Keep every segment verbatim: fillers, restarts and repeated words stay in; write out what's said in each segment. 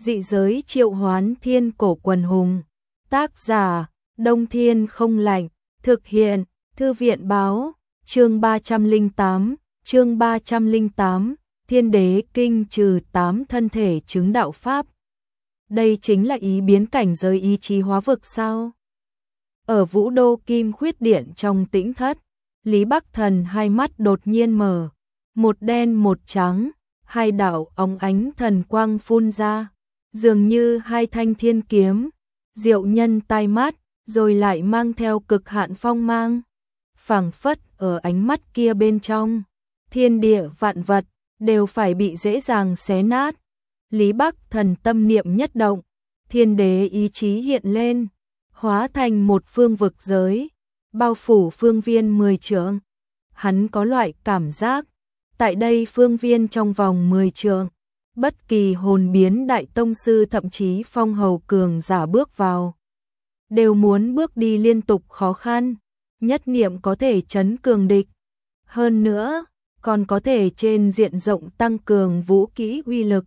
Dị giới triệu hoán thiên cổ quần hùng. Tác giả, Đông Thiên không lạnh. Thực hiện, Thư viện báo. Chương ba trăm lẻ tám, chương ba trăm lẻ tám, Thiên Đế Kinh trừ tám thân thể chứng đạo pháp. Đây chính là ý biến cảnh giới ý chí hóa vực sao? Ở Vũ Đô Kim Khuyết Điện trong tĩnh thất, Lý Bắc Thần hai mắt đột nhiên mở, một đen một trắng, hai đạo óng ánh thần quang phun ra, dường như hai thanh thiên kiếm, diệu nhân tai mắt, rồi lại mang theo cực hạn phong mang. Phảng phất ở ánh mắt kia bên trong, thiên địa vạn vật đều phải bị dễ dàng xé nát. Lý Bắc Thần tâm niệm nhất động, thiên đế ý chí hiện lên, hóa thành một phương vực giới, bao phủ phương viên mười trượng. Hắn có loại cảm giác, tại đây phương viên trong vòng mười trượng, bất kỳ hồn biến đại tông sư thậm chí phong hầu cường giả bước vào, đều muốn bước đi liên tục khó khăn, nhất niệm có thể chấn cường địch. Hơn nữa, còn có thể trên diện rộng tăng cường vũ kỹ uy lực.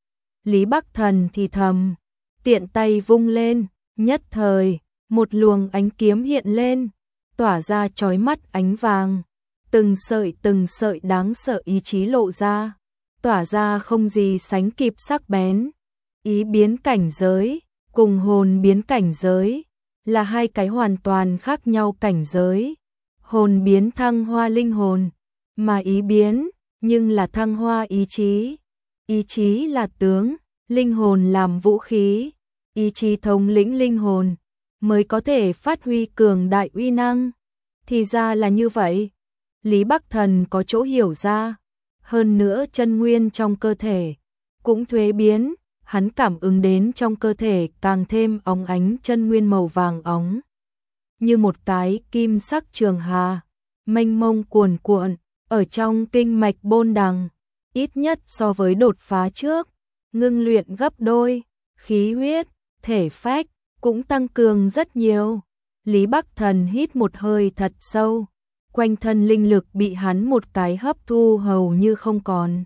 Lý Bắc Thần thì thầm, tiện tay vung lên, nhất thời, một luồng ánh kiếm hiện lên, tỏa ra chói mắt ánh vàng, từng sợi từng sợi đáng sợ ý chí lộ ra, tỏa ra không gì sánh kịp sắc bén. Ý biến cảnh giới, cùng hồn biến cảnh giới, là hai cái hoàn toàn khác nhau cảnh giới. Hồn biến thăng hoa linh hồn, mà ý biến, nhưng là thăng hoa ý chí. Ý chí là tướng, linh hồn làm vũ khí, ý chí thống lĩnh linh hồn, mới có thể phát huy cường đại uy năng. Thì ra là như vậy. Lý Bắc Thần có chỗ hiểu ra. Hơn nữa chân nguyên trong cơ thể cũng thuế biến, hắn cảm ứng đến trong cơ thể càng thêm óng ánh chân nguyên màu vàng óng. Như một cái kim sắc trường hà, mênh mông cuồn cuộn, ở trong kinh mạch bôn đằng, ít nhất so với đột phá trước, ngưng luyện gấp đôi, khí huyết, thể phách, cũng tăng cường rất nhiều. Lý Bắc Thần hít một hơi thật sâu, quanh thân linh lực bị hắn một cái hấp thu hầu như không còn.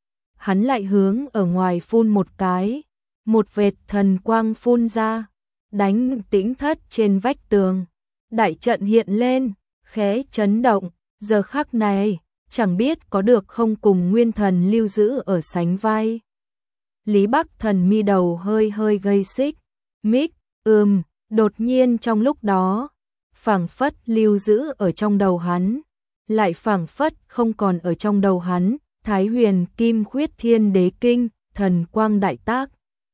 Hắn lại hướng ở ngoài phun một cái, một vệt thần quang phun ra, đánh tĩnh thất trên vách tường. Đại trận hiện lên, khẽ chấn động, giờ khắc này, chẳng biết có được không cùng nguyên thần lưu giữ ở sánh vai. Lý Bắc Thần mi đầu hơi hơi gây xích, mích, ừm, đột nhiên trong lúc đó, phảng phất lưu giữ ở trong đầu hắn, lại phảng phất không còn ở trong đầu hắn. Thái Huyền Kim Khuyết Thiên Đế Kinh, thần quang đại tác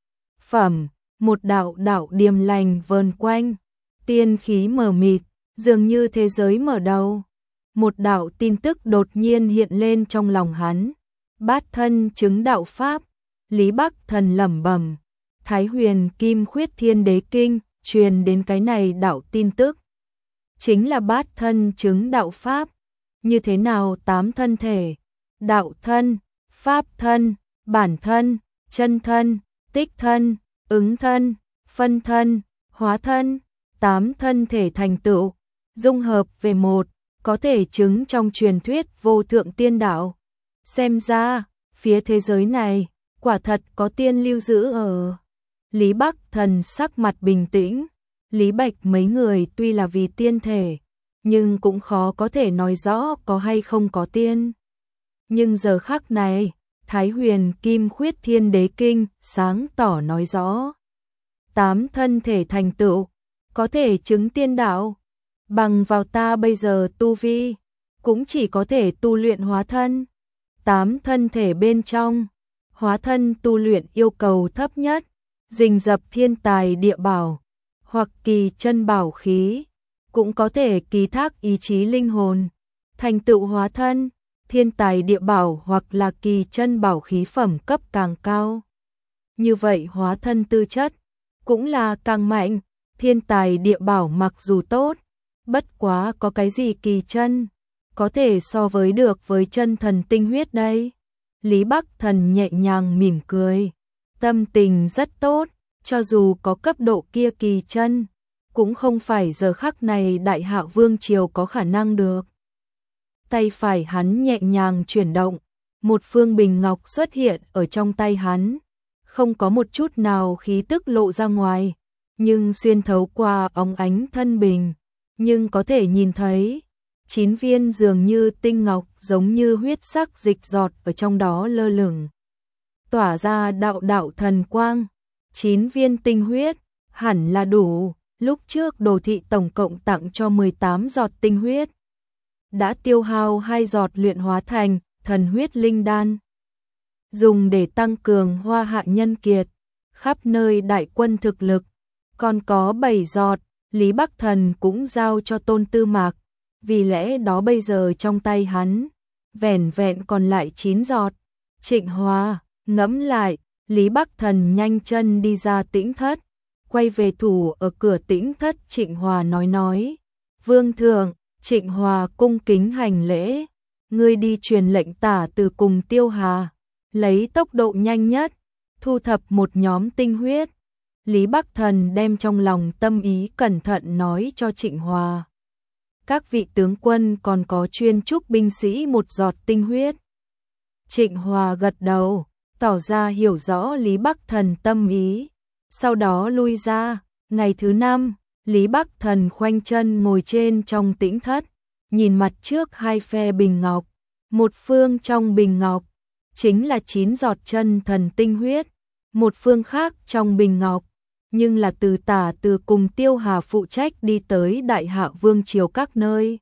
phẩm, một đạo đạo điềm lành vờn quanh, tiên khí mờ mịt, dường như thế giới mở đầu. Một đạo tin tức đột nhiên hiện lên trong lòng hắn, bát thân chứng đạo pháp. Lý Bắc Thần lẩm bẩm, Thái Huyền Kim Khuyết Thiên Đế Kinh truyền đến cái này đạo tin tức, chính là bát thân chứng đạo pháp. Như thế nào tám thân thể? Đạo thân, pháp thân, bản thân, chân thân, tích thân, ứng thân, phân thân, hóa thân, tám thân thể thành tựu, dung hợp về một, có thể chứng trong truyền thuyết vô thượng tiên đạo. Xem ra, phía thế giới này, quả thật có tiên lưu giữ ở. Lý Bắc Thần sắc mặt bình tĩnh, Lý Bạch mấy người tuy là vì tiên thể, nhưng cũng khó có thể nói rõ có hay không có tiên. Nhưng giờ khắc này, Thái Huyền Kim Khuyết Thiên Đế Kinh sáng tỏ nói rõ. Tám thân thể thành tựu, có thể chứng tiên đạo. Bằng vào ta bây giờ tu vi, cũng chỉ có thể tu luyện hóa thân. Tám thân thể bên trong, hóa thân tu luyện yêu cầu thấp nhất, rình rập thiên tài địa bảo, hoặc kỳ chân bảo khí, cũng có thể ký thác ý chí linh hồn, thành tựu hóa thân. Thiên tài địa bảo hoặc là kỳ chân bảo khí phẩm cấp càng cao, như vậy hóa thân tư chất cũng là càng mạnh. Thiên tài địa bảo mặc dù tốt, bất quá có cái gì kỳ chân có thể so với được với chân thần tinh huyết đây? Lý Bắc Thần nhẹ nhàng mỉm cười, tâm tình rất tốt, cho dù có cấp độ kia kỳ chân, cũng không phải giờ khắc này Đại Hạ Vương triều có khả năng được. Tay phải hắn nhẹ nhàng chuyển động, một phương bình ngọc xuất hiện ở trong tay hắn, không có một chút nào khí tức lộ ra ngoài, nhưng xuyên thấu qua óng ánh thân bình, nhưng có thể nhìn thấy chín viên dường như tinh ngọc giống như huyết sắc dịch giọt ở trong đó lơ lửng, tỏa ra đạo đạo thần quang. Chín viên tinh huyết hẳn là đủ, lúc trước Đồ thị tổng cộng tặng cho mười tám giọt tinh huyết, đã tiêu hao hai giọt luyện hóa thành thần huyết linh đan, dùng để tăng cường Hoa Hạ nhân kiệt, khắp nơi đại quân thực lực, còn có bảy giọt, Lý Bắc Thần cũng giao cho Tôn Tư Mạc, vì lẽ đó bây giờ trong tay hắn, vẻn vẹn còn lại chín giọt. Trịnh Hòa, ngẫm lại, Lý Bắc Thần nhanh chân đi ra tĩnh thất, quay về thủ ở cửa tĩnh thất. Trịnh Hòa nói nói, Vương thượng. Trịnh Hòa cung kính hành lễ, ngươi đi truyền lệnh Tả Từ cùng Tiêu Hà, lấy tốc độ nhanh nhất, thu thập một nhóm tinh huyết. Lý Bắc Thần đem trong lòng tâm ý cẩn thận nói cho Trịnh Hòa. Các vị tướng quân còn có chuyên chúc binh sĩ một giọt tinh huyết. Trịnh Hòa gật đầu, tỏ ra hiểu rõ Lý Bắc Thần tâm ý, sau đó lui ra. Ngày thứ năm, Lý Bắc Thần khoanh chân ngồi trên trong tĩnh thất, nhìn mặt trước hai phe bình ngọc, một phương trong bình ngọc chính là chín giọt chân thần tinh huyết, một phương khác trong bình ngọc nhưng là từ Tả Từ cùng Tiêu Hà phụ trách đi tới Đại Hạ vương triều các nơi,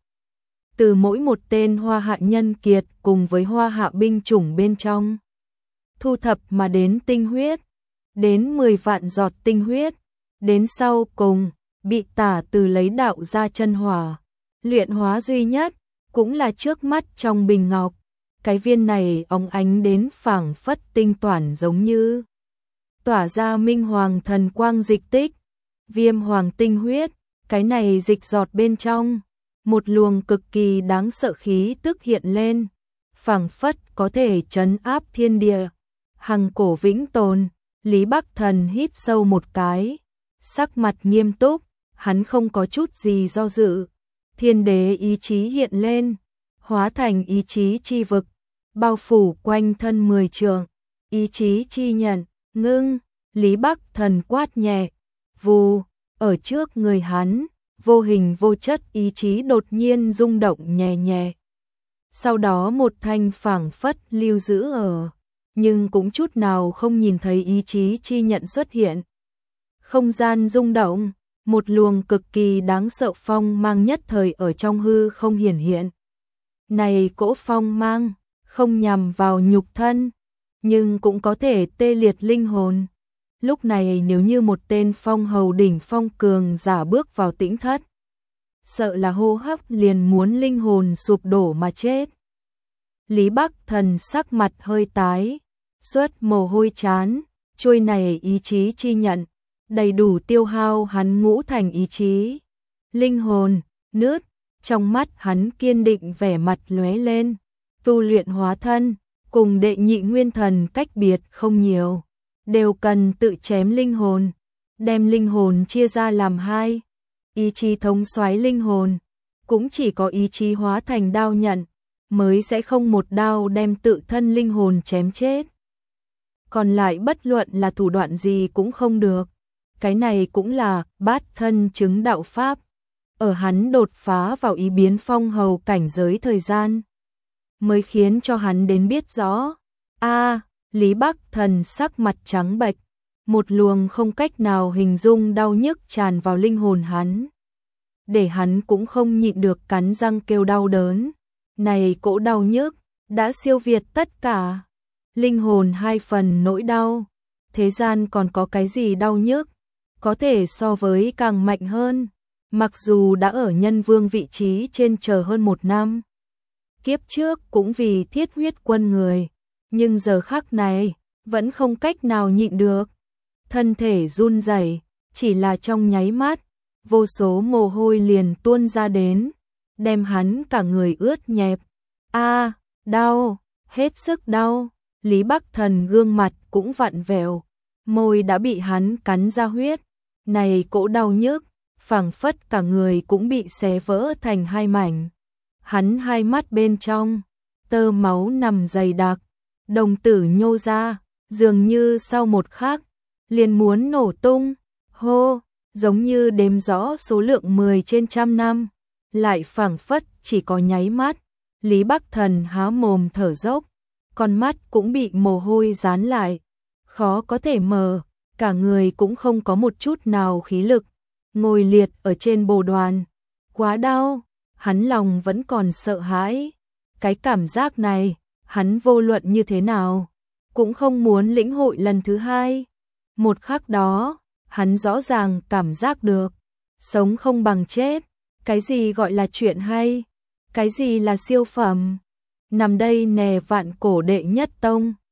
từ mỗi một tên Hoa Hạ nhân kiệt cùng với Hoa Hạ binh chủng bên trong thu thập mà đến tinh huyết, đến mười vạn giọt tinh huyết, đến sau cùng bị Tả Từ lấy đạo ra chân hỏa luyện hóa duy nhất, cũng là trước mắt trong bình ngọc. Cái viên này óng ánh đến phảng phất tinh toàn, giống như tỏa ra minh hoàng thần quang dịch tích, viêm hoàng tinh huyết. Cái này dịch giọt bên trong, một luồng cực kỳ đáng sợ khí tức hiện lên, phảng phất có thể trấn áp thiên địa, hằng cổ vĩnh tồn. Lý Bắc Thần hít sâu một cái, sắc mặt nghiêm túc, hắn không có chút gì do dự. Thiên đế ý chí hiện lên, hóa thành ý chí chi vực, bao phủ quanh thân mười trượng. Ý chí chi nhận, ngưng. Lý Bắc Thần quát nhẹ, vù, ở trước người hắn, vô hình vô chất ý chí đột nhiên rung động nhẹ nhẹ. Sau đó một thanh phảng phất lưu giữ ở, nhưng cũng chút nào không nhìn thấy ý chí chi nhận xuất hiện. Không gian rung động, một luồng cực kỳ đáng sợ phong mang nhất thời ở trong hư không hiển hiện. Này cỗ phong mang, không nhằm vào nhục thân, nhưng cũng có thể tê liệt linh hồn. Lúc này nếu như một tên phong hầu đỉnh phong cường giả bước vào tĩnh thất, sợ là hô hấp liền muốn linh hồn sụp đổ mà chết. Lý Bắc Thần sắc mặt hơi tái, xuất mồ hôi chán, chuôi này ý chí chi nhận, đầy đủ tiêu hao hắn ngũ thành ý chí. Linh hồn, nứt, trong mắt hắn kiên định vẻ mặt lóe lên, tu luyện hóa thân, cùng đệ nhị nguyên thần cách biệt không nhiều, đều cần tự chém linh hồn, đem linh hồn chia ra làm hai. Ý chí thống soái linh hồn, cũng chỉ có ý chí hóa thành đao nhận, mới sẽ không một đao đem tự thân linh hồn chém chết. Còn lại bất luận là thủ đoạn gì cũng không được. Cái này cũng là bát thân chứng đạo pháp. Ở hắn đột phá vào ý biến phong hầu cảnh giới thời gian, mới khiến cho hắn đến biết rõ. A, Lý Bắc Thần sắc mặt trắng bệch, một luồng không cách nào hình dung đau nhức tràn vào linh hồn hắn, để hắn cũng không nhịn được cắn răng kêu đau đớn. Này cỗ đau nhức đã siêu việt tất cả. Linh hồn hai phần nỗi đau, thế gian còn có cái gì đau nhức có thể so với càng mạnh hơn. Mặc dù đã ở nhân vương vị trí trên chờ hơn một năm, kiếp trước cũng vì thiết huyết quân người, nhưng giờ khắc này vẫn không cách nào nhịn được. Thân thể run rẩy, chỉ là trong nháy mắt, vô số mồ hôi liền tuôn ra đến, đem hắn cả người ướt nhẹp. A, đau, hết sức đau. Lý Bắc Thần gương mặt cũng vặn vẹo, môi đã bị hắn cắn ra huyết. Này cỗ đau nhức, phảng phất cả người cũng bị xé vỡ thành hai mảnh. Hắn hai mắt bên trong, tơ máu nằm dày đặc, đồng tử nhô ra, dường như sau một khắc, liền muốn nổ tung, hô, giống như đếm rõ số lượng mười trên trăm năm, lại phảng phất chỉ có nháy mắt, Lý Bắc Thần há mồm thở dốc, con mắt cũng bị mồ hôi dán lại, khó có thể mở, cả người cũng không có một chút nào khí lực, ngồi liệt ở trên bồ đoàn, quá đau, hắn lòng vẫn còn sợ hãi, cái cảm giác này, hắn vô luận như thế nào, cũng không muốn lĩnh hội lần thứ hai. Một khắc đó, hắn rõ ràng cảm giác được, sống không bằng chết, cái gì gọi là chuyện hay, cái gì là siêu phẩm. Nằm đây nè vạn cổ đệ nhất tông,